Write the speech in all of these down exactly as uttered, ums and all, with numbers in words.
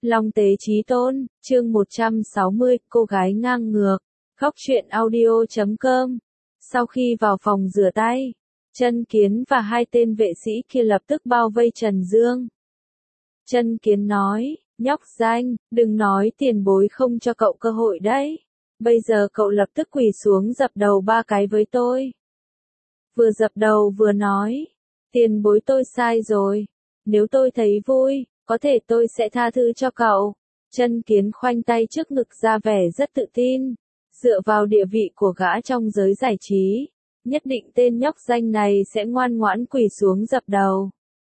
Long tế chí tôn, chương một trăm sáu mươi, cô gái ngang ngược. Góc truyện audio chấm com. Sau khi vào phòng rửa tay, Chân Kiến và hai tên vệ sĩ kia lập tức bao vây Trần Dương. Chân Kiến nói, nhóc danh, đừng nói tiền bối không cho cậu cơ hội đấy. Bây giờ cậu lập tức quỳ xuống dập đầu ba cái với tôi. Vừa dập đầu vừa nói, tiền bối tôi sai rồi. Nếu tôi thấy vui, có thể tôi sẽ tha thứ cho cậu. Chân Kiến khoanh tay trước ngực ra vẻ rất tự tin. Dựa vào địa vị của gã trong giới giải trí, nhất định tên nhóc danh này sẽ ngoan ngoãn quỳ xuống dập đầu.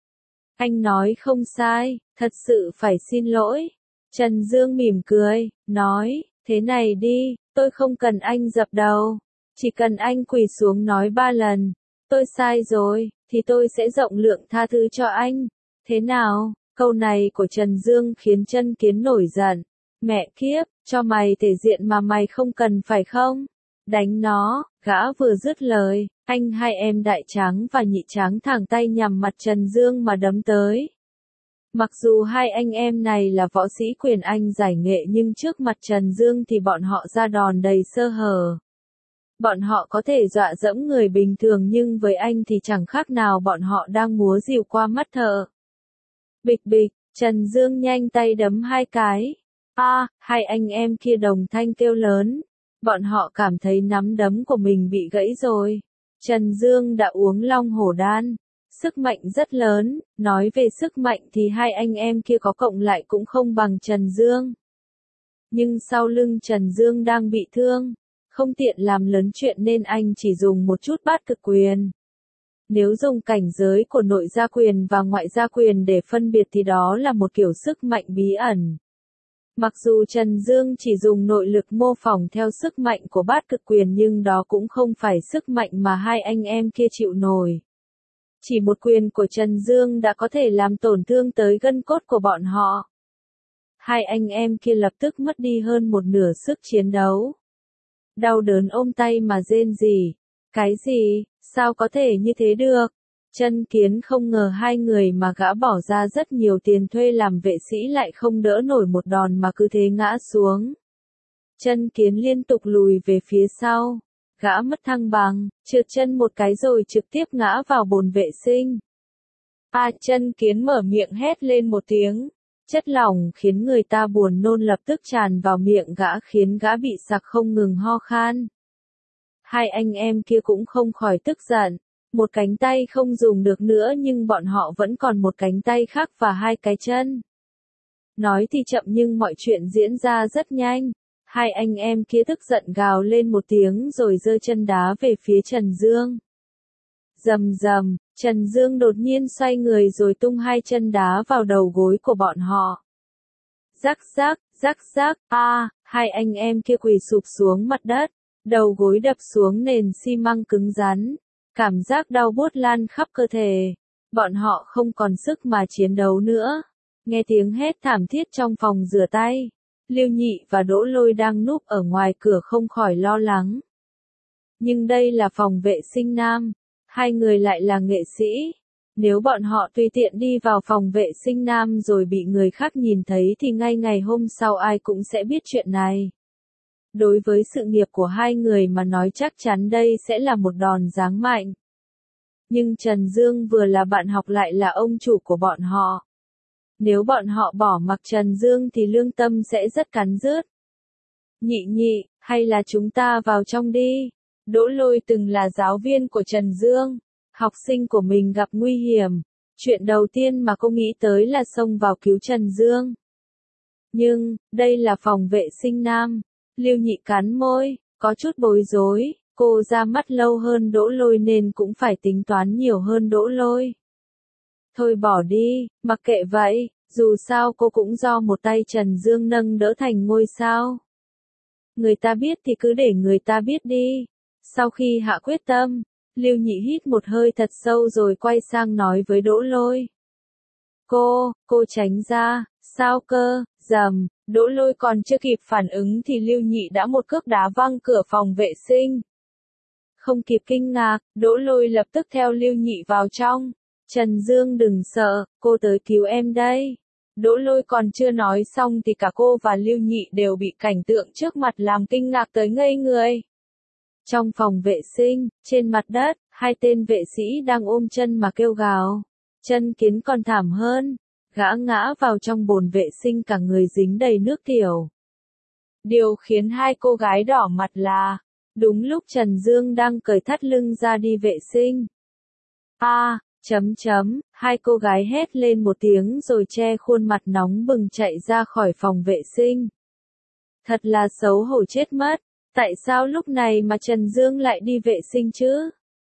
Anh nói không sai, thật sự phải xin lỗi. Trần Dương mỉm cười, nói, thế này đi, tôi không cần anh dập đầu. Chỉ cần anh quỳ xuống nói ba lần, tôi sai rồi, thì tôi sẽ rộng lượng tha thứ cho anh. Thế nào? Câu này của Trần Dương khiến Chân Kiến nổi giận. Mẹ kiếp, cho mày thể diện mà mày không cần phải không? Đánh nó, gã vừa dứt lời, anh hai em Đại Tráng và Nhị Tráng thẳng tay nhằm mặt Trần Dương mà đấm tới. Mặc dù hai anh em này là võ sĩ quyền Anh giải nghệ nhưng trước mặt Trần Dương thì bọn họ ra đòn đầy sơ hở. Bọn họ có thể dọa dẫm người bình thường nhưng với anh thì chẳng khác nào bọn họ đang múa rìu qua mắt thợ. Bịch bịch, Trần Dương nhanh tay đấm hai cái. A, à, hai anh em kia đồng thanh kêu lớn. Bọn họ cảm thấy nắm đấm của mình bị gãy rồi. Trần Dương đã uống long hổ đan. Sức mạnh rất lớn, nói về sức mạnh thì hai anh em kia có cộng lại cũng không bằng Trần Dương. Nhưng sau lưng Trần Dương đang bị thương, không tiện làm lớn chuyện nên anh chỉ dùng một chút bát cực quyền. Nếu dùng cảnh giới của nội gia quyền và ngoại gia quyền để phân biệt thì đó là một kiểu sức mạnh bí ẩn. Mặc dù Trần Dương chỉ dùng nội lực mô phỏng theo sức mạnh của bát cực quyền nhưng đó cũng không phải sức mạnh mà hai anh em kia chịu nổi. Chỉ một quyền của Trần Dương đã có thể làm tổn thương tới gân cốt của bọn họ. Hai anh em kia lập tức mất đi hơn một nửa sức chiến đấu. Đau đớn ôm tay mà rên rỉ. Cái gì? Sao có thể như thế được? Chân Kiến không ngờ hai người mà gã bỏ ra rất nhiều tiền thuê làm vệ sĩ lại không đỡ nổi một đòn mà cứ thế ngã xuống. Chân Kiến liên tục lùi về phía sau. Gã mất thăng bằng, trượt chân một cái rồi trực tiếp ngã vào bồn vệ sinh. À, Chân Kiến mở miệng hét lên một tiếng. Chất lỏng khiến người ta buồn nôn lập tức tràn vào miệng gã khiến gã bị sặc không ngừng ho khan. Hai anh em kia cũng không khỏi tức giận. Một cánh tay không dùng được nữa nhưng bọn họ vẫn còn một cánh tay khác và hai cái chân. Nói thì chậm nhưng mọi chuyện diễn ra rất nhanh. Hai anh em kia tức giận gào lên một tiếng rồi giơ chân đá về phía Trần Dương. Rầm rầm, Trần Dương đột nhiên xoay người rồi tung hai chân đá vào đầu gối của bọn họ. Rắc rắc, rắc rắc, a, à, hai anh em kia quỳ sụp xuống mặt đất, đầu gối đập xuống nền xi măng cứng rắn. Cảm giác đau buốt lan khắp cơ thể. Bọn họ không còn sức mà chiến đấu nữa. Nghe tiếng hét thảm thiết trong phòng rửa tay. Lưu Nhị và Đỗ Lôi đang núp ở ngoài cửa không khỏi lo lắng. Nhưng đây là phòng vệ sinh nam. Hai người lại là nghệ sĩ. Nếu bọn họ tùy tiện đi vào phòng vệ sinh nam rồi bị người khác nhìn thấy thì ngay ngày hôm sau ai cũng sẽ biết chuyện này. Đối với sự nghiệp của hai người mà nói chắc chắn đây sẽ là một đòn giáng mạnh. Nhưng Trần Dương vừa là bạn học lại là ông chủ của bọn họ. Nếu bọn họ bỏ mặc Trần Dương thì lương tâm sẽ rất cắn rứt. Nhị nhị, hay là chúng ta vào trong đi. Đỗ Lôi từng là giáo viên của Trần Dương. Học sinh của mình gặp nguy hiểm. Chuyện đầu tiên mà cô nghĩ tới là xông vào cứu Trần Dương. Nhưng, đây là phòng vệ sinh nam. Lưu Nhị cắn môi, có chút bối rối, cô ra mắt lâu hơn Đỗ Lôi nên cũng phải tính toán nhiều hơn Đỗ Lôi. Thôi bỏ đi, mặc kệ vậy, dù sao cô cũng do một tay Trần Dương nâng đỡ thành ngôi sao. Người ta biết thì cứ để người ta biết đi. Sau khi hạ quyết tâm, Lưu Nhị hít một hơi thật sâu rồi quay sang nói với Đỗ Lôi. Cô, cô tránh ra, sao cơ, rầm. Đỗ Lôi còn chưa kịp phản ứng thì Lưu Nhị đã một cước đá văng cửa phòng vệ sinh. Không kịp kinh ngạc, Đỗ Lôi lập tức theo Lưu Nhị vào trong. Trần Dương đừng sợ, cô tới cứu em đây. Đỗ Lôi còn chưa nói xong thì cả cô và Lưu Nhị đều bị cảnh tượng trước mặt làm kinh ngạc tới ngây người. Trong phòng vệ sinh, trên mặt đất, hai tên vệ sĩ đang ôm chân mà kêu gào. Chân Kiến còn thảm hơn, gã ngã vào trong bồn vệ sinh cả người dính đầy nước tiểu. Điều khiến hai cô gái đỏ mặt là, đúng lúc Trần Dương đang cởi thắt lưng ra đi vệ sinh. A, à, chấm chấm, hai cô gái hét lên một tiếng rồi che khuôn mặt nóng bừng chạy ra khỏi phòng vệ sinh. Thật là xấu hổ chết mất, tại sao lúc này mà Trần Dương lại đi vệ sinh chứ?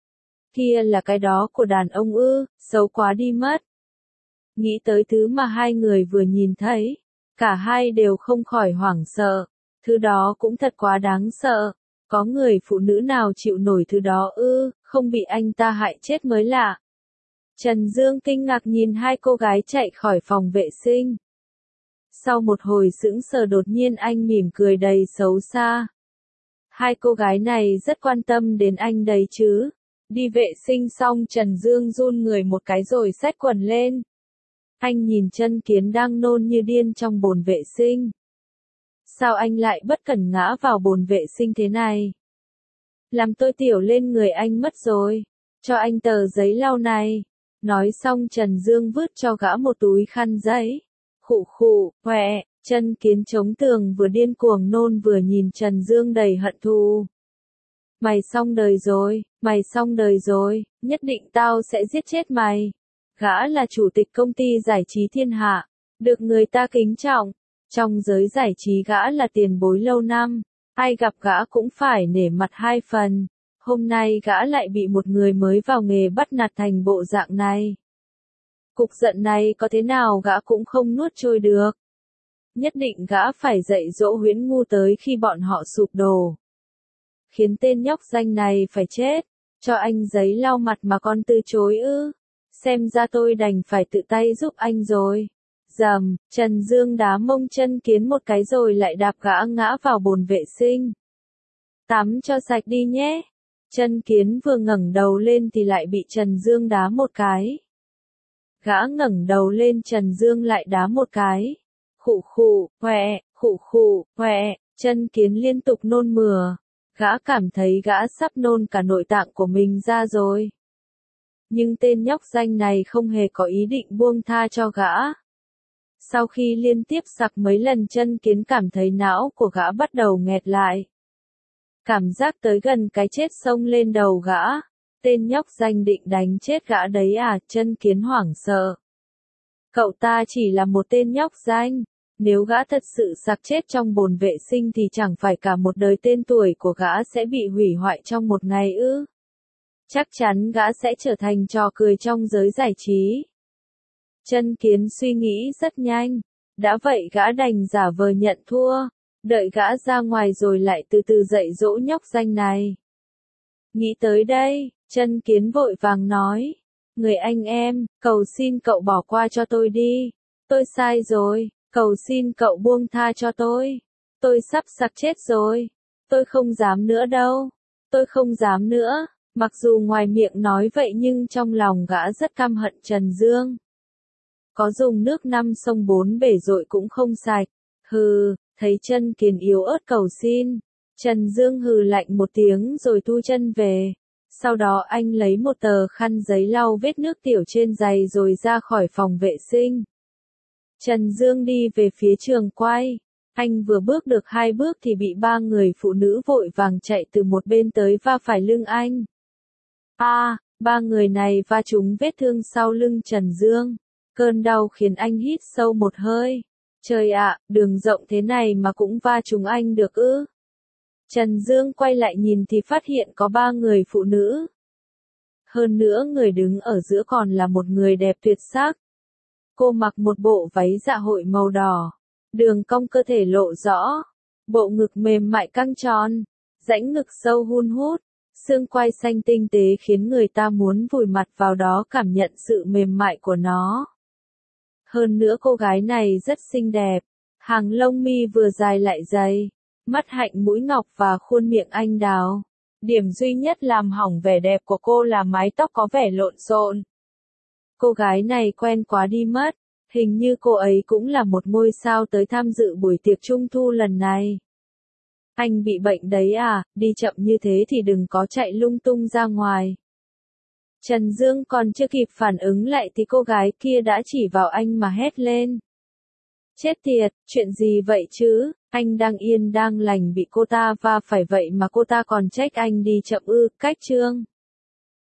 Kia là cái đó của đàn ông ư, xấu quá đi mất. Nghĩ tới thứ mà hai người vừa nhìn thấy, cả hai đều không khỏi hoảng sợ, thứ đó cũng thật quá đáng sợ. Có người phụ nữ nào chịu nổi thứ đó ư, không bị anh ta hại chết mới lạ. Trần Dương kinh ngạc nhìn hai cô gái chạy khỏi phòng vệ sinh. Sau một hồi sững sờ đột nhiên anh mỉm cười đầy xấu xa. Hai cô gái này rất quan tâm đến anh đấy chứ. Đi vệ sinh xong Trần Dương run người một cái rồi xách quần lên. Anh nhìn Chân Kiến đang nôn như điên trong bồn vệ sinh. Sao anh lại bất cẩn ngã vào bồn vệ sinh thế này? Làm tôi tiểu lên người anh mất rồi. Cho anh tờ giấy lau này. Nói xong Trần Dương vứt cho gã một túi khăn giấy. Khụ khụ, hoẹ, Chân Kiến chống tường vừa điên cuồng nôn vừa nhìn Trần Dương đầy hận thù. Mày xong đời rồi, mày xong đời rồi, nhất định tao sẽ giết chết mày. Gã là chủ tịch công ty giải trí thiên hạ, được người ta kính trọng. Trong giới giải trí gã là tiền bối lâu năm, ai gặp gã cũng phải nể mặt hai phần. Hôm nay gã lại bị một người mới vào nghề bắt nạt thành bộ dạng này. Cục giận này có thế nào gã cũng không nuốt trôi được. Nhất định gã phải dạy dỗ Huyễn Ngu tới khi bọn họ sụp đổ. Khiến tên nhóc danh này phải chết, cho anh giấy lau mặt mà con từ chối ư. Xem ra tôi đành phải tự tay giúp anh rồi. Dầm, Trần Dương đá mông Chân Kiến một cái rồi lại đạp gã ngã vào bồn vệ sinh. Tắm cho sạch đi nhé. Chân Kiến vừa ngẩng đầu lên thì lại bị Trần Dương đá một cái. Gã ngẩng đầu lên Trần Dương lại đá một cái. Khụ khụ, hoẹ, khụ khụ, hoẹ, Chân Kiến liên tục nôn mửa. Gã cảm thấy gã sắp nôn cả nội tạng của mình ra rồi. Nhưng tên nhóc danh này không hề có ý định buông tha cho gã. Sau khi liên tiếp sặc mấy lần Chân Kiến cảm thấy não của gã bắt đầu nghẹt lại. Cảm giác tới gần cái chết xông lên đầu gã. Tên nhóc danh định đánh chết gã đấy à, Chân Kiến hoảng sợ. Cậu ta chỉ là một tên nhóc danh. Nếu gã thật sự sặc chết trong bồn vệ sinh thì chẳng phải cả một đời tên tuổi của gã sẽ bị hủy hoại trong một ngày ư. Chắc chắn gã sẽ trở thành trò cười trong giới giải trí. Chân Kiến suy nghĩ rất nhanh. Đã vậy gã đành giả vờ nhận thua. Đợi gã ra ngoài rồi lại từ từ dạy dỗ nhóc danh này. Nghĩ tới đây, Chân Kiến vội vàng nói. Người anh em, cầu xin cậu bỏ qua cho tôi đi. Tôi sai rồi, cầu xin cậu buông tha cho tôi. Tôi sắp sặc chết rồi. Tôi không dám nữa đâu. Tôi không dám nữa. Mặc dù ngoài miệng nói vậy nhưng trong lòng gã rất căm hận Trần Dương. Có dùng nước năm sông bốn bể dội cũng không sạch. Hừ, thấy Chân Kiến yếu ớt cầu xin. Trần Dương hừ lạnh một tiếng rồi thu chân về. Sau đó anh lấy một tờ khăn giấy lau vết nước tiểu trên giày rồi ra khỏi phòng vệ sinh. Trần Dương đi về phía trường quay. Anh vừa bước được hai bước thì bị ba người phụ nữ vội vàng chạy từ một bên tới va phải lưng anh. A, à, ba người này va trúng vết thương sau lưng Trần Dương. Cơn đau khiến anh hít sâu một hơi. Trời ạ, đường rộng thế này mà cũng va trúng anh được ư? Trần Dương quay lại nhìn thì phát hiện có ba người phụ nữ. Hơn nữa người đứng ở giữa còn là một người đẹp tuyệt sắc. Cô mặc một bộ váy dạ hội màu đỏ. Đường cong cơ thể lộ rõ. Bộ ngực mềm mại căng tròn. Rãnh ngực sâu hun hút. Xương quai xanh tinh tế khiến người ta muốn vùi mặt vào đó cảm nhận sự mềm mại của nó. Hơn nữa cô gái này rất xinh đẹp. Hàng lông mi vừa dài lại dày. Mắt hạnh mũi ngọc và khuôn miệng anh đào. Điểm duy nhất làm hỏng vẻ đẹp của cô là mái tóc có vẻ lộn xộn. Cô gái này quen quá đi mất. Hình như cô ấy cũng là một ngôi sao tới tham dự buổi tiệc trung thu lần này. Anh bị bệnh đấy à, đi chậm như thế thì đừng có chạy lung tung ra ngoài. Trần Dương còn chưa kịp phản ứng lại thì cô gái kia đã chỉ vào anh mà hét lên. Chết tiệt, chuyện gì vậy chứ, anh đang yên đang lành bị cô ta va phải vậy mà cô ta còn trách anh đi chậm ư, cách chương.